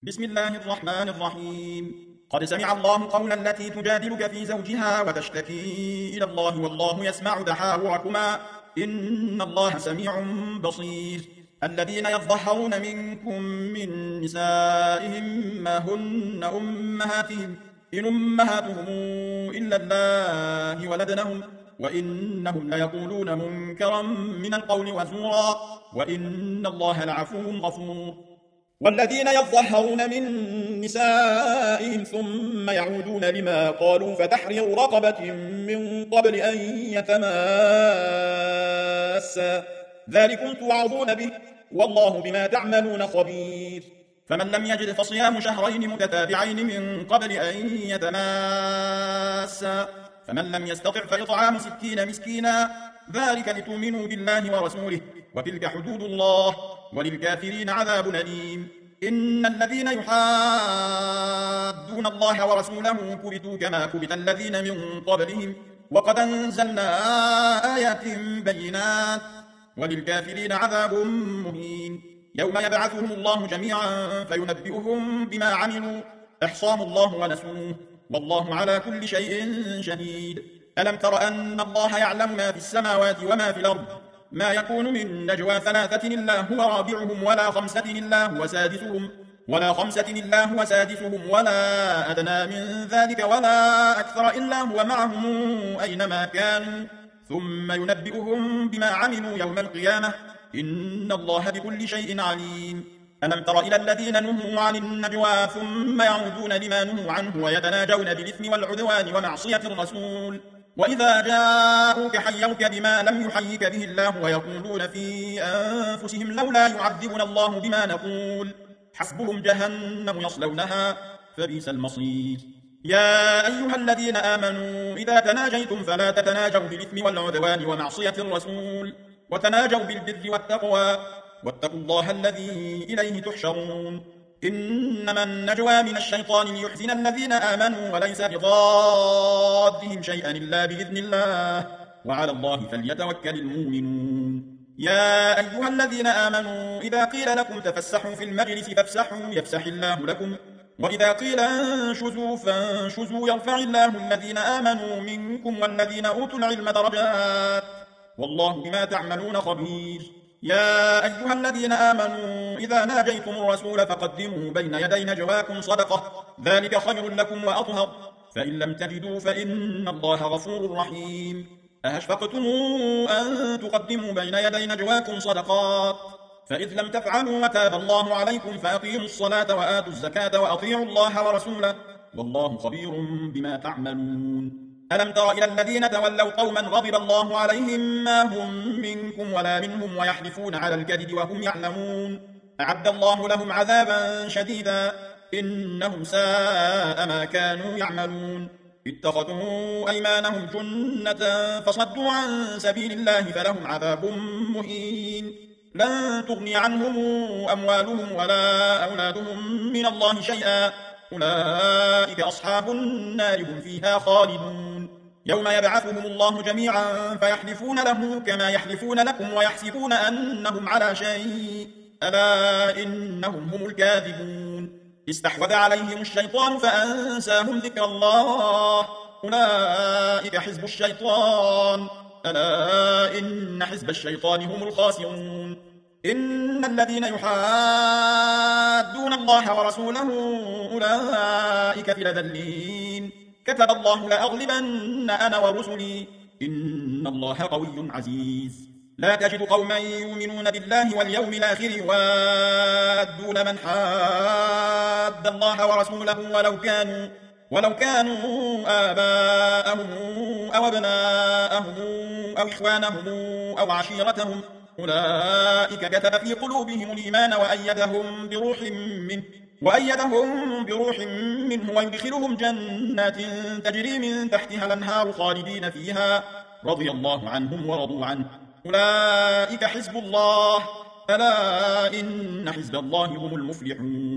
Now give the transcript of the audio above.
بسم الله الرحمن الرحيم. قد سمع الله قول التي تجادلك في زوجها وتشتكي إلى الله والله يسمع تحاوركما إن الله سميع بصير. الذين يظهرون منكم من نسائهم ما هن أمهاتهم إن أمهاتهم إلا الله ولدنهم وإنهم ليقولون منكرا من القول وزورا وإن الله لعفو غفور. والذين يظهرون من نسائهم ثم يعودون لما قالوا فتحرير رقبة من قبل أن يتماسا ذلكم توعظون به والله بما تعملون خبير. فمن لم يجد فصيام شهرين متتابعين من قبل أن يتماسا فمن لم يستطع فإطعام 60 مسكينا ذلك لتؤمنوا بالله ورسوله وتلك حدود الله وللكافرين عذاب أليم. إن الذين يحادون الله ورسوله كبتوا كما كبت الذين من قبلهم وقد أنزلنا آيات بينات وللكافرين عذاب مهين. يوم يبعثهم الله جميعا فينبئهم بما عملوا أحصاه الله ونسوه والله على كل شيء شهيد. ألم تر أن الله يعلم ما في السماوات وما في الأرض ما يكون من نجوى 3 إلا هو رابعهم ولا 5 إلا هو سادسهم ولا أدنى من ذلك ولا أكثر إلا هو معهم أينما كانوا ثم ينبئهم بما عملوا يوم القيامة إن الله بكل شيء عليم. ألم تر إلى الذين نهوا عن النجوى ثم يعودون لما نهوا عنه ويتناجون بالإثم والعدوان ومعصية الرسول وإذا جاءوك حيوك بما لم يحيك به الله ويقولون في أنفسهم لولا يعذبنا الله بما نقول حسبهم جهنم يصلونها فبئس المصير. يا أيها الذين آمنوا إذا تناجيتم فلا تتناجوا بالإثم والعدوان ومعصية الرسول وتناجوا بالبر والتقوى واتقوا الله الذي إليه تحشرون. إنما النجوى من الشيطان ليحزن الذين آمنوا وليس بضادهم شيئا إلا بإذن الله وعلى الله فليتوكل المؤمنون. يا أيها الذين آمنوا إذا قيل لكم تفسحوا في المجلس فافسحوا يفسح الله لكم وإذا قيل انشزوا فانشزوا يرفع الله الذين آمنوا منكم والذين أوتوا العلم درجات والله بما تعملون خبير. يا أيها الذين آمنوا إذا ناجيتم الرسول فقدموا بين يدي نجواكم صدقة ذلك خير لكم وأطهر فإن لم تجدوا فإن الله غفور رحيم. أهشفقتم أن تقدموا بين يدي نجواكم صدقات فإذ لم تفعلوا وتاب الله عليكم فأقيموا الصلاة وآتوا الزكاة وأطيعوا الله ورسوله والله خبير بما تعملون. ألم تر إلى الذين تولوا قوما غضب الله عليهم ما هم منكم ولا منهم ويحلفون على الكذب وهم يعلمون أعد الله لهم عذابا شديدا إنهم ساء ما كانوا يعملون. اتخذوا أيمانهم جنة فصدوا عن سبيل الله فلهم عذاب مهين. لن تغني عنهم أموالهم ولا أولادهم من الله شيئا أولئك أصحاب النار هم فيها خالدون. يوم يبعثهم الله جميعا فيحلفون له كما يحلفون لكم ويحسبون أنهم على شيء ألا إنهم هم الكاذبون. استحوذ عليهم الشيطان فأنساهم ذكر الله أولئك حزب الشيطان ألا إن حزب الشيطان هم الخاسرون. إن الذين يحادون الله ورسوله أولئك في الأذلين كتب الله لأغلبن أنا ورسلي إن الله قوي عزيز. لا تجد قوما يؤمنون بالله واليوم الآخر يوادون من حاد الله ورسوله ولو كانوا آباءهم أو أبناءهم أو إخوانهم أو عشيرتهم أولئك كتب في قلوبهم الإيمان وأيدهم بروح منه ويدخلهم جنات تجري من تحتها الأنهار خالدين فيها رضي الله عنهم ورضوا عنه أولئك حزب الله ألا إن حزب الله هم المفلحون.